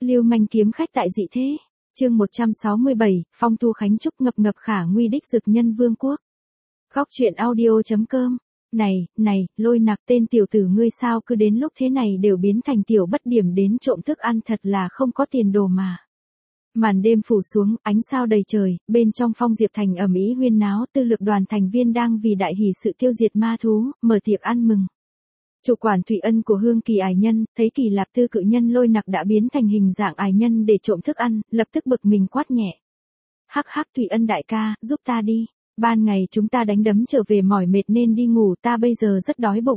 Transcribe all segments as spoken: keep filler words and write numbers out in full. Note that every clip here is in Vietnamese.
Lưu manh kiếm khách tại dị thế. Chương một trăm sáu mươi bảy, Phong thu khánh trúc ngập ngập khả nguy đích dực nhân vương quốc. Góc truyện audio.com. Này, này, Lôi Nặc tên tiểu tử ngươi sao cứ đến lúc thế này đều biến thành tiểu bất điểm đến trộm thức ăn, thật là không có tiền đồ mà. Màn đêm phủ xuống, ánh sao đầy trời, bên trong Phong Diệp Thành ầm ĩ huyên náo, tư lực đoàn thành viên đang vì đại hỷ sự tiêu diệt ma thú, mở tiệc ăn mừng. Chủ quản Thụy Ân của Hương Kỳ ải nhân, thấy Kỳ Lạp Tư cự nhân Lôi Nặc đã biến thành hình dạng ải nhân để trộm thức ăn, lập tức bực mình quát nhẹ. Hắc hắc Thụy Ân đại ca, giúp ta đi. Ban ngày chúng ta đánh đấm trở về mỏi mệt nên đi ngủ, ta bây giờ rất đói bụng.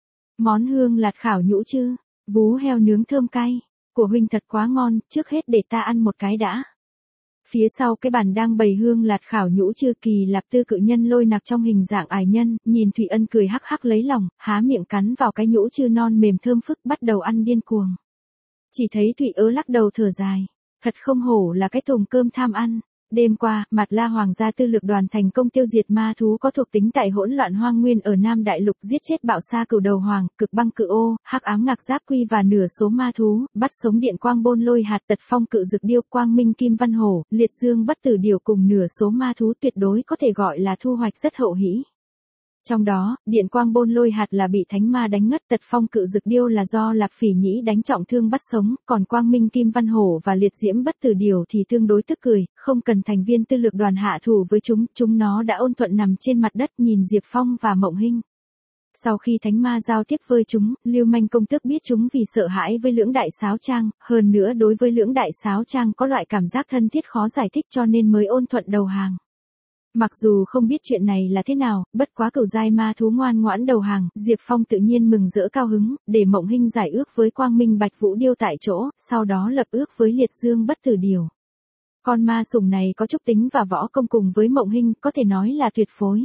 Món hương lạt khảo nhũ chư, vú heo nướng thơm cay, của huynh thật quá ngon, trước hết để ta ăn một cái đã. Phía sau cái bàn đang bày hương lạt khảo nhũ chư, Kỳ Lạp Tư cự nhân Lôi Nặc trong hình dạng ải nhân, nhìn Thụy Ân cười hắc hắc lấy lòng, há miệng cắn vào cái nhũ chư non mềm thơm phức, bắt đầu ăn điên cuồng. Chỉ thấy Thụy Ớ lắc đầu thở dài, thật không hổ là cái thùng cơm tham ăn. Đêm qua, Mạt La Hoàng gia tư lực đoàn thành công tiêu diệt ma thú có thuộc tính tại hỗn loạn hoang nguyên ở Nam Đại Lục, giết chết bạo sa cửu đầu hoàng, cực băng cự ô, hắc ám ngạc giáp quy và nửa số ma thú, bắt sống điện quang bôn lôi hạt, tật phong cự dực điêu, quang minh kim văn hổ, liệt dương bất tử điểu cùng nửa số ma thú, tuyệt đối có thể gọi là thu hoạch rất hậu hĩ. Trong đó, điện quang bôn lôi hạt là bị thánh ma đánh ngất, tật phong cự dực điêu là do Lạp Phỉ Nhĩ đánh trọng thương bắt sống, còn quang minh kim văn hổ và liệt diễm bất tử điều thì tương đối tức cười, không cần thành viên tư lực đoàn hạ thủ với chúng, chúng nó đã ôn thuận nằm trên mặt đất nhìn Diệp Phong và Mộng Hinh. Sau khi thánh ma giao tiếp với chúng, Lưu manh công tước biết chúng vì sợ hãi với lưỡng đại sáo trang, hơn nữa đối với lưỡng đại sáo trang có loại cảm giác thân thiết khó giải thích cho nên mới ôn thuận đầu hàng. Mặc dù không biết chuyện này là thế nào, bất quá cửu giai ma thú ngoan ngoãn đầu hàng, Diệp Phong tự nhiên mừng rỡ cao hứng, để Mộng Hinh giải ước với Quang Minh Bạch Vũ Điêu tại chỗ, sau đó lập ước với Liệt Dương bất tử điều. Con ma sủng này có trúc tính và võ công cùng với Mộng Hinh, có thể nói là tuyệt phối.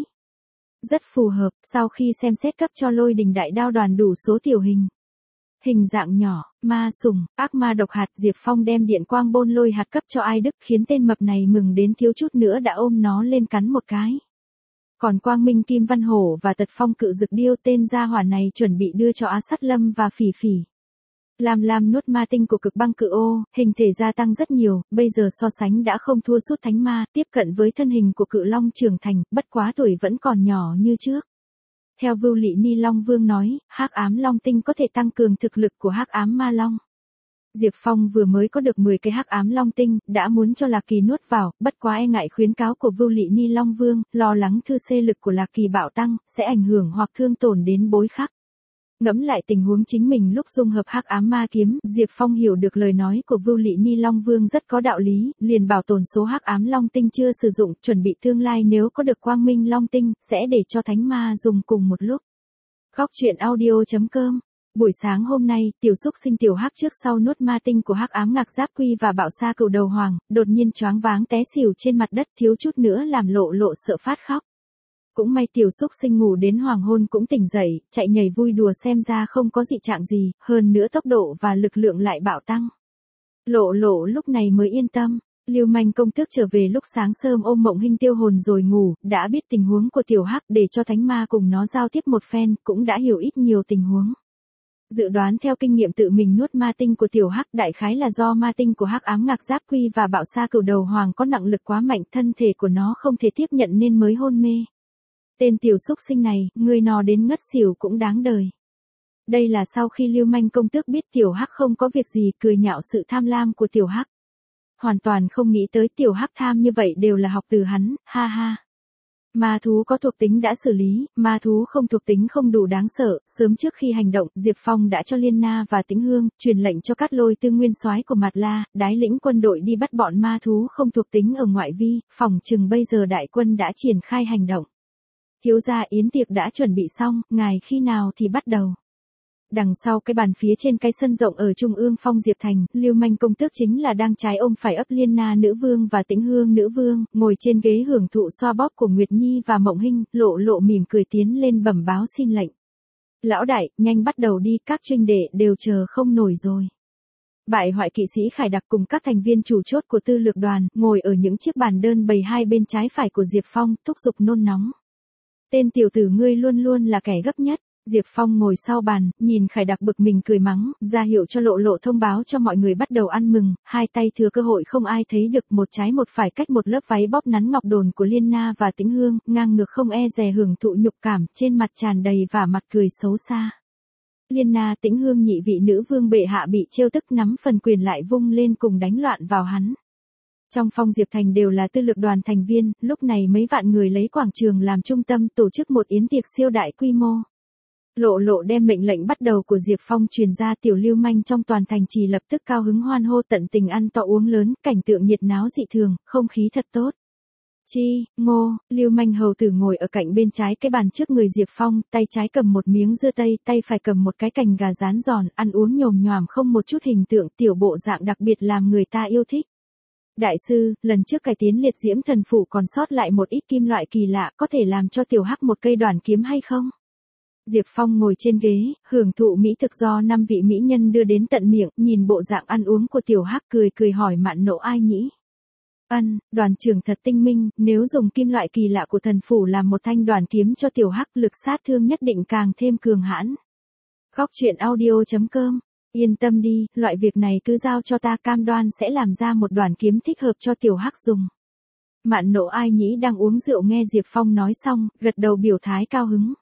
Rất phù hợp, sau khi xem xét cấp cho Lôi Đình đại đao đoàn đủ số tiểu hình. Hình dạng nhỏ, ma sủng, ác ma độc hạt, Diệp Phong đem điện quang bôn lôi hạt cấp cho Ai Đức, khiến tên mập này mừng đến thiếu chút nữa đã ôm nó lên cắn một cái. Còn quang minh kim văn hổ và tật phong cự dực điêu, tên gia hỏa này chuẩn bị đưa cho Á Sát Lâm và Phỉ Phỉ. Lam Lam nuốt ma tinh của cực băng cự ô, hình thể gia tăng rất nhiều, bây giờ so sánh đã không thua sút thánh ma, tiếp cận với thân hình của cự long trưởng thành, bất quá tuổi vẫn còn nhỏ như trước. Theo Vưu Lị Ni Long Vương nói, hắc ám long tinh có thể tăng cường thực lực của hắc ám ma long. Diệp Phong vừa mới có được mười cái hắc ám long tinh, đã muốn cho Lạc Kỳ nuốt vào, bất quá e ngại khuyến cáo của Vưu Lị Ni Long Vương, lo lắng thư xê lực của Lạc Kỳ bạo tăng, sẽ ảnh hưởng hoặc thương tổn đến bối khắc. Ngẫm lại tình huống chính mình lúc dung hợp hắc ám ma kiếm, Diệp Phong hiểu được lời nói của Vưu Lị Ni Long Vương rất có đạo lý, liền bảo tồn số hắc ám long tinh chưa sử dụng, chuẩn bị tương lai nếu có được quang minh long tinh, sẽ để cho thánh ma dùng cùng một lúc. Góc truyện audio.com. Buổi sáng hôm nay, tiểu xúc sinh tiểu hắc trước sau nuốt ma tinh của hắc ám ngạc giáp quy và bạo sa cửu đầu hoàng, đột nhiên choáng váng té xỉu trên mặt đất, thiếu chút nữa làm lộ lộ sợ phát khóc. Cũng may tiểu xúc sinh ngủ đến hoàng hôn cũng tỉnh dậy, chạy nhảy vui đùa xem ra không có dị trạng gì, hơn nữa tốc độ và lực lượng lại bạo tăng. Lộ lộ lúc này mới yên tâm. Lưu manh công tước trở về lúc sáng sớm ôm Mộng Hinh tiêu hồn rồi ngủ, đã biết tình huống của tiểu hắc, để cho thánh ma cùng nó giao tiếp một phen, cũng đã hiểu ít nhiều tình huống. Dự đoán theo kinh nghiệm tự mình nuốt ma tinh của tiểu hắc, đại khái là do ma tinh của hắc ám ngạc giáp quy và bạo sa cửu đầu hoàng có nặng lực quá mạnh, thân thể của nó không thể tiếp nhận nên mới hôn mê. Tên tiểu xúc sinh này, người nó đến ngất xỉu cũng đáng đời. Đây là sau khi Lưu manh công tước biết tiểu hắc không có việc gì, cười nhạo sự tham lam của tiểu hắc. Hoàn toàn không nghĩ tới tiểu hắc tham như vậy đều là học từ hắn, ha ha. Ma thú có thuộc tính đã xử lý, ma thú không thuộc tính không đủ đáng sợ, sớm trước khi hành động, Diệp Phong đã cho Liên Na và Tĩnh Hương, truyền lệnh cho Cát Lôi Tư nguyên soái của Mạt La, đái lĩnh quân đội đi bắt bọn ma thú không thuộc tính ở ngoại vi, phòng chừng bây giờ đại quân đã triển khai hành động. Thiếu gia yến tiệc đã chuẩn bị xong, ngài khi nào thì bắt đầu. Đằng sau cái bàn phía trên cái sân rộng ở trung ương Phong Diệp Thành, Lưu manh công tước chính là đang trái ôm phải ấp Liên Na nữ vương và Tĩnh Hương nữ vương, ngồi trên ghế hưởng thụ xoa bóp của Nguyệt Nhi và Mộng Hinh, lộ lộ mỉm cười tiến lên bẩm báo xin lệnh. Lão đại, nhanh bắt đầu đi, các trinh đệ đều chờ không nổi rồi. Bại hoại kỵ sĩ Khải Đặc cùng các thành viên chủ chốt của tư lược đoàn, ngồi ở những chiếc bàn đơn bày hai bên trái phải của Diệp Phong, thúc giục nôn nóng. Tên tiểu tử ngươi luôn luôn là kẻ gấp nhất. Diệp Phong ngồi sau bàn, nhìn Khải Đặc bực mình cười mắng, ra hiệu cho Lộ Lộ thông báo cho mọi người bắt đầu ăn mừng, hai tay thừa cơ hội không ai thấy được một trái một phải cách một lớp váy bóp nắn ngọc đồn của Liên Na và Tĩnh Hương, ngang ngược không e dè hưởng thụ nhục cảm, trên mặt tràn đầy và mặt cười xấu xa. Liên Na Tĩnh Hương nhị vị nữ vương bệ hạ bị trêu tức nắm phần quyền lại vung lên cùng đánh loạn vào hắn. Trong Phong Diệp Thành đều là tư lực đoàn thành viên, lúc này mấy vạn người lấy quảng trường làm trung tâm tổ chức một yến tiệc siêu đại quy mô. Lộ Lộ đem mệnh lệnh bắt đầu của Diệp Phong truyền ra, tiểu lưu manh trong toàn thành trì lập tức cao hứng hoan hô tận tình ăn to uống lớn, cảnh tượng nhiệt náo dị thường, không khí thật tốt. Chi, Ngô, Lưu Manh hầu tử ngồi ở cạnh bên trái cái bàn trước người Diệp Phong, tay trái cầm một miếng dưa tây, tay phải cầm một cái cành gà rán giòn, ăn uống nhồm nhoàm không một chút hình tượng, tiểu bộ dạng đặc biệt làm người ta yêu thích. Đại sư, lần trước cải tiến liệt diễm thần phủ còn sót lại một ít kim loại kỳ lạ, có thể làm cho tiểu hắc một cây đoàn kiếm hay không? Diệp Phong ngồi trên ghế, hưởng thụ mỹ thực do năm vị mỹ nhân đưa đến tận miệng, nhìn bộ dạng ăn uống của tiểu hắc cười cười hỏi Mạn Nộ Ai Nhĩ. Ân, đoàn trưởng thật tinh minh, nếu dùng kim loại kỳ lạ của thần phủ làm một thanh đoàn kiếm cho tiểu hắc, lực sát thương nhất định càng thêm cường hãn. Góc truyện audio chấm com. Yên tâm đi, loại việc này cứ giao cho ta, cam đoan sẽ làm ra một đoàn kiếm thích hợp cho tiểu hắc dùng. Mạn Nộ Ai Nhĩ đang uống rượu nghe Diệp Phong nói xong, gật đầu biểu thái cao hứng.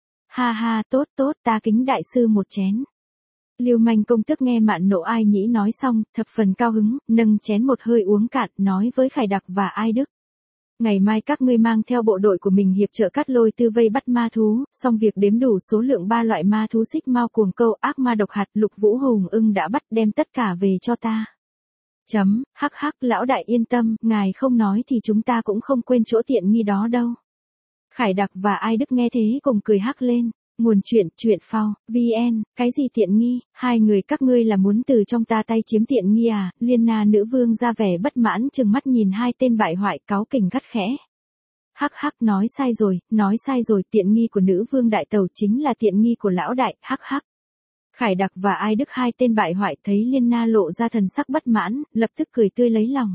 Ha ha, tốt tốt, ta kính đại sư một chén. Lưu Manh công tước nghe Mạn Nộ Ai Nhĩ nói xong, thập phần cao hứng, nâng chén một hơi uống cạn, nói với Khải Đặc và Ai Đức. Ngày mai các ngươi mang theo bộ đội của mình hiệp trợ Cát Lôi Tư vây bắt ma thú, xong việc đếm đủ số lượng ba loại ma thú xích mao cuồng câu, ác ma độc hạt, lục vũ hùng ưng đã bắt, đem tất cả về cho ta. Chấm, hắc hắc, lão đại yên tâm, ngài không nói thì chúng ta cũng không quên chỗ tiện nghi đó đâu. Khải Đặc và Ai Đức nghe thế cùng cười hắc lên. Nguồn chuyện, truyện phao, vn, cái gì tiện nghi, hai người các ngươi là muốn từ trong ta tay chiếm tiện nghi à? Liên Na nữ vương ra vẻ bất mãn trừng mắt nhìn hai tên bại hoại, cáu kỉnh gắt khẽ. Hắc hắc, nói sai rồi, nói sai rồi, tiện nghi của nữ vương đại tàu chính là tiện nghi của lão đại, hắc hắc. Khải Đặc và Ai Đức hai tên bại hoại thấy Liên Na lộ ra thần sắc bất mãn, lập tức cười tươi lấy lòng.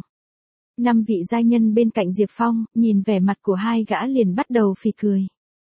Năm vị giai nhân bên cạnh Diệp Phong, nhìn vẻ mặt của hai gã liền bắt đầu phì cười.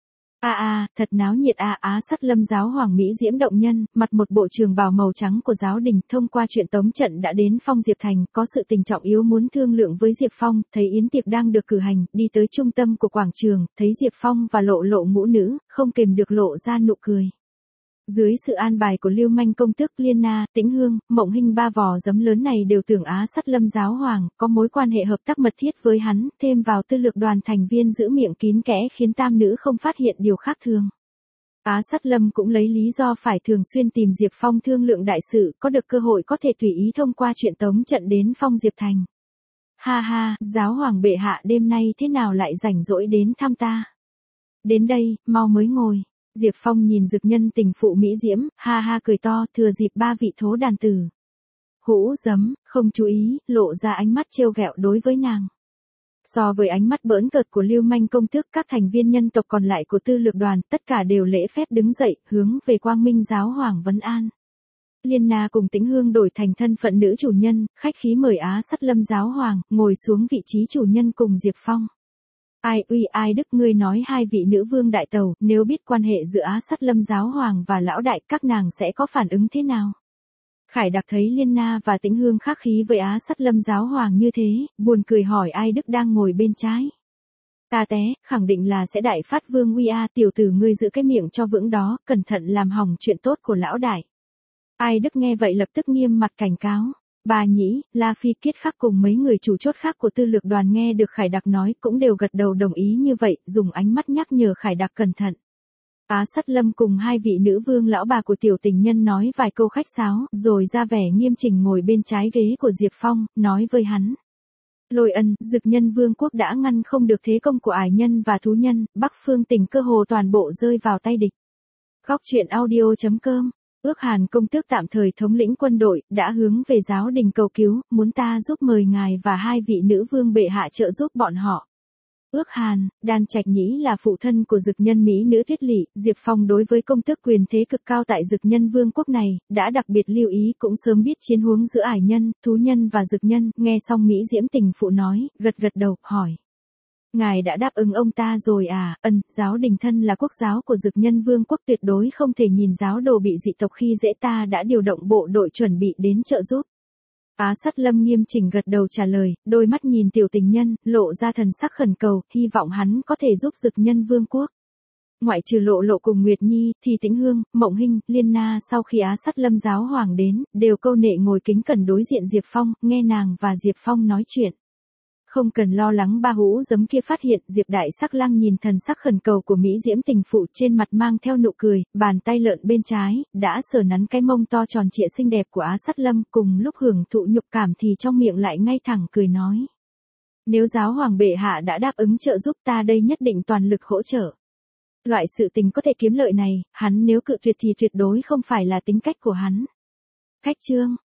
A a, thật náo nhiệt a, Á Sắt Lâm giáo hoàng Mỹ Diễm động nhân, mặc một bộ trường bào màu trắng của giáo đình, thông qua chuyện tống trận đã đến Phong Diệp Thành, có sự tình trọng yếu muốn thương lượng với Diệp Phong, thấy yến tiệc đang được cử hành, đi tới trung tâm của quảng trường, thấy Diệp Phong và Lộ Lộ ngũ nữ, không kềm được lộ ra nụ cười. Dưới sự an bài của Lưu Manh công tước, Liên Na, Tĩnh Hương, Mộng Hinh ba vò giấm lớn này đều tưởng Á Sắt Lâm giáo hoàng có mối quan hệ hợp tác mật thiết với hắn, thêm vào tư lực đoàn thành viên giữ miệng kín kẽ khiến tam nữ không phát hiện điều khác thường. Á Sắt Lâm cũng lấy lý do phải thường xuyên tìm Diệp Phong thương lượng đại sự, có được cơ hội có thể tùy ý thông qua chuyện tống trận đến Phong Diệp Thành. Ha ha, giáo hoàng bệ hạ đêm nay thế nào lại rảnh rỗi đến thăm ta? Đến đây, mau mới ngồi. Diệp Phong nhìn dực nhân tình phụ Mỹ Diễm, ha ha cười to, thừa dịp ba vị thố đàn tử. Hũ giấm, không chú ý, lộ ra ánh mắt trêu ghẹo đối với nàng. So với ánh mắt bỡn cợt của Lưu Manh công tước, các thành viên nhân tộc còn lại của tư lược đoàn, tất cả đều lễ phép đứng dậy, hướng về Quang Minh giáo hoàng vấn an. Liên Na cùng Tĩnh Hương đổi thành thân phận nữ chủ nhân, khách khí mời Á Sắt Lâm giáo hoàng, ngồi xuống vị trí chủ nhân cùng Diệp Phong. Ai uy Ai Đức, ngươi nói hai vị nữ vương đại tàu, nếu biết quan hệ giữa Á Sắt Lâm giáo hoàng và lão đại, các nàng sẽ có phản ứng thế nào? Khải Đặc thấy Liên Na và Tĩnh Hương khắc khí với Á Sắt Lâm giáo hoàng như thế, buồn cười hỏi Ai Đức đang ngồi bên trái. Ta té, khẳng định là sẽ đại phát vương uy a, tiểu tử ngươi giữ cái miệng cho vững đó, cẩn thận làm hỏng chuyện tốt của lão đại. Ai Đức nghe vậy lập tức nghiêm mặt cảnh cáo. Bà Nhĩ, La Phi Kiết Khắc cùng mấy người chủ chốt khác của tư lược đoàn nghe được Khải Đặc nói cũng đều gật đầu đồng ý như vậy, dùng ánh mắt nhắc nhở Khải Đặc cẩn thận. Á Sắt Lâm cùng hai vị nữ vương lão bà của tiểu tình nhân nói vài câu khách sáo, rồi ra vẻ nghiêm chỉnh ngồi bên trái ghế của Diệp Phong, nói với hắn. Lôi Ân, dực nhân vương quốc đã ngăn không được thế công của ải nhân và thú nhân, Bắc phương tỉnh cơ hồ toàn bộ rơi vào tay địch. Góc truyện audio chấm com. Ước Hàn công tước tạm thời thống lĩnh quân đội, đã hướng về giáo đình cầu cứu, muốn ta giúp mời ngài và hai vị nữ vương bệ hạ trợ giúp bọn họ. Ước Hàn, Đan Trạch Nhĩ là phụ thân của dực nhân Mỹ nữ Tuyết Lỵ, Diệp Phong đối với công tước quyền thế cực cao tại dực nhân vương quốc này, đã đặc biệt lưu ý, cũng sớm biết chiến huống giữa ải nhân, thú nhân và dực nhân, nghe xong Mỹ Diễm tình phụ nói, gật gật đầu, hỏi. Ngài đã đáp ứng ông ta rồi à? Ân, giáo đình thân là quốc giáo của Dực Nhân Vương quốc, tuyệt đối không thể nhìn giáo đồ bị dị tộc khi dễ, ta đã điều động bộ đội chuẩn bị đến trợ giúp. Á Sắt Lâm nghiêm chỉnh gật đầu trả lời, đôi mắt nhìn tiểu tình nhân, lộ ra thần sắc khẩn cầu, hy vọng hắn có thể giúp Dực Nhân Vương quốc. Ngoại trừ Lộ Lộ cùng Nguyệt Nhi, thì Tĩnh Hương, Mộng Hinh, Liên Na sau khi Á Sắt Lâm giáo hoàng đến, đều câu nệ ngồi kính cẩn đối diện Diệp Phong, nghe nàng và Diệp Phong nói chuyện. Không cần lo lắng ba hũ giấm kia phát hiện, Diệp Đại Sắc Lang nhìn thần sắc khẩn cầu của Mỹ Diễm tình phụ trên mặt mang theo nụ cười, bàn tay lợn bên trái, đã sờ nắn cái mông to tròn trịa xinh đẹp của Á Sắt Lâm, cùng lúc hưởng thụ nhục cảm thì trong miệng lại ngay thẳng cười nói. Nếu giáo hoàng bệ hạ đã đáp ứng trợ giúp ta đây nhất định toàn lực hỗ trợ. Loại sự tình có thể kiếm lợi này, hắn nếu cự tuyệt thì tuyệt đối không phải là tính cách của hắn. Khách chương.